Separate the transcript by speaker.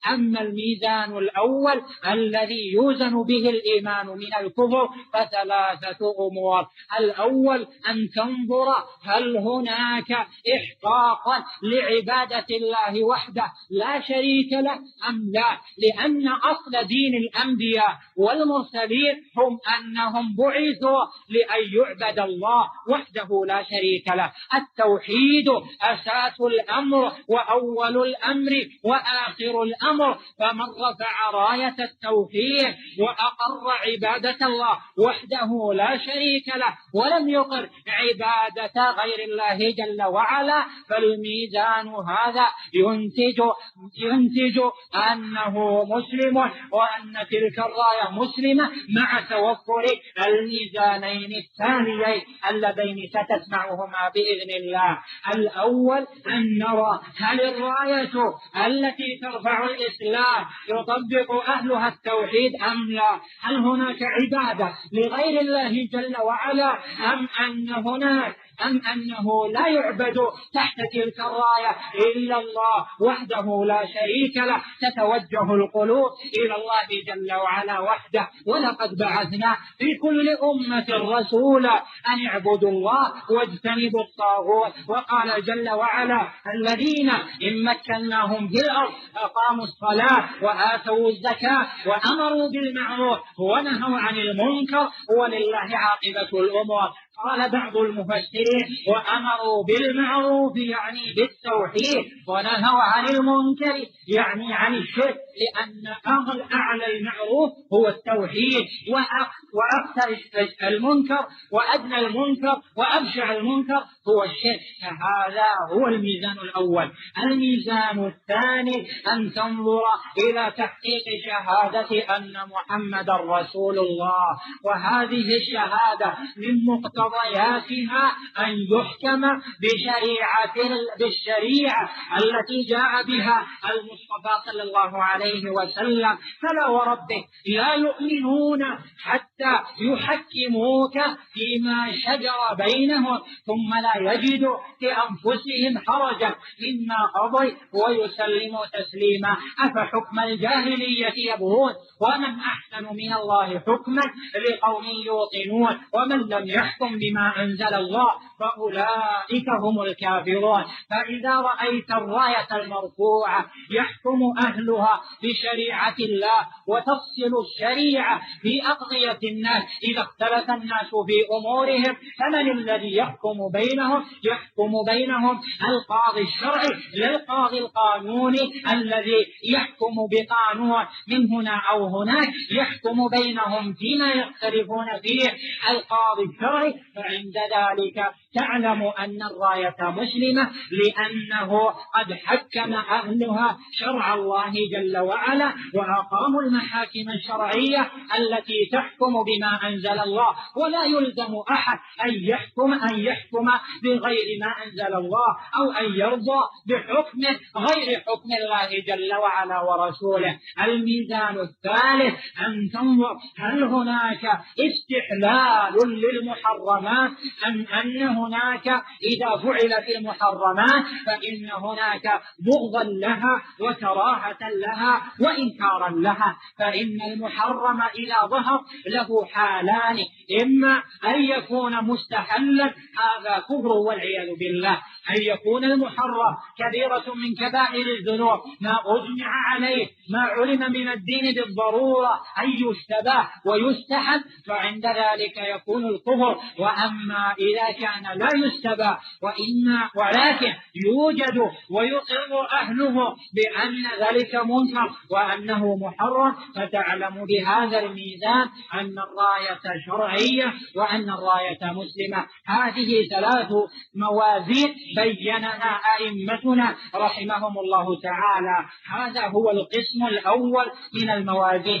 Speaker 1: أما الميزان الأول الذي يوزن به الإيمان من الكفر فثلاثة أمور: الأول أن تنظر هل هناك إحقاقا لعبادة الله وحده لا شريك له أم لا، لأن أصل دين الأنبياء والمرسلين هم أنهم بعثوا لأن يعبد الله وحده لا شريك له. التوحيد أساس الأمر وأول الأمر وآخر الأمر، فمن رفع راية التوحيد وأقر عبادة الله وحده لا شريك له ولم يقر عبادة غير الله جل وعلا، فالميزان هذا ينتج أنه مسلم وأن تلك الراية مسلمة، مع توفر الميزانين الثانيين اللذين ستسمعهما بإذن الله. الأول أن نرى هل الراية التي ترفع الإسلام يطبق أهلها التوحيد أم لا، هل هناك عبادة لغير الله جل وعلا أم أنه لا يعبد تحت تلك الراية إلا الله وحده لا شريك له. تتوجه القلوب إلى الله جل وعلا وحده. ولقد بعثنا في كل أمة رسولا أن اعبدوا الله واجتنبوا الطاغوت. وقال جل وعلا: الذين إن مكناهم في الأرض أقاموا الصلاة وآتوا الزكاة وأمروا بالمعروف ونهوا عن المنكر ولله عاقبة الأمور. قال بعض المفسرين: وأمروا بالمعروف يعني بالتوحيد، ونهوا عن المنكر يعني عن الشرك، لأن أعلى المعروف هو التوحيد، وأكثر المنكر وأدنى المنكر وأبشع المنكر هو الشرك. فهذا هو الميزان الأول. الميزان الثاني أن تنظر إلى تحقيق شهادة أن محمد رسول الله، وهذه الشهادة من مقتضياتها أن يحكم بالشريعة التي جاء بها المصطفى صلى الله عليه وسلم. فلا وربك لا يؤمنون حتى يحكموك فيما شجر بينهم ثم لا يجدوا في أنفسهم حرجا مما قضيت ويسلموا تسليما. أفحكم الجاهلية يبغون ومن أحسن من الله حكما لقوم يوقنون ومن لم يحكم بما أنزل الله فأولئك هم الكافرون. فإذا رأيت الراية المرفوعة يحكم أهلها بشريعة الله وتفصل الشريعة في أقضية الناس، إذا اختلف الناس في أمورهم فمن الذي يحكم بينهم؟ يحكم بينهم القاضي الشرعي للقاضي القانوني الذي يحكم بقانون من هنا أو هناك، يحكم بينهم فيما يختلفون فيه القاضي الشرعي. فعند ذلك تعلم أن الراية مسلمة، لأنه قد حكم أهلها شرع الله جل وعلا وأقاموا المحاكم الشرعية التي تحكم بما أنزل الله. ولا يلزم أحد أن يحكم بغير ما أنزل الله أو أن يرضى بحكم غير حكم الله جل وعلا ورسوله. الميزان الثالث أن تنظر هل هناك استحلال للمحرمات أم أن هناك إذا فعلت المحرمات فإن هناك بغضا لها وكراهة لها وإنكارا لها. فإن المحرم إذا ظهر له حالان: إما أن يكون مستحلا، هذا كفر والعياذ بالله، أن يكون المحرم كبيرة من كبائر الذنوب ما أجمع عليه ما علم من الدين بالضرورة أن يشتبه ويستحب، فعند ذلك يكون الكفر. وأما إذا كان لا يشتبه ولكن يوجد ويقر أهله بأن ذلك منكر وأنه محرم، فتعلم بهذا الميزان أن الراية شرعية وأن الراية مسلمة. هذه ثلاث موازين بينها أئمتنا رحمهم الله تعالى. هذا هو القسم الأول من الموازين.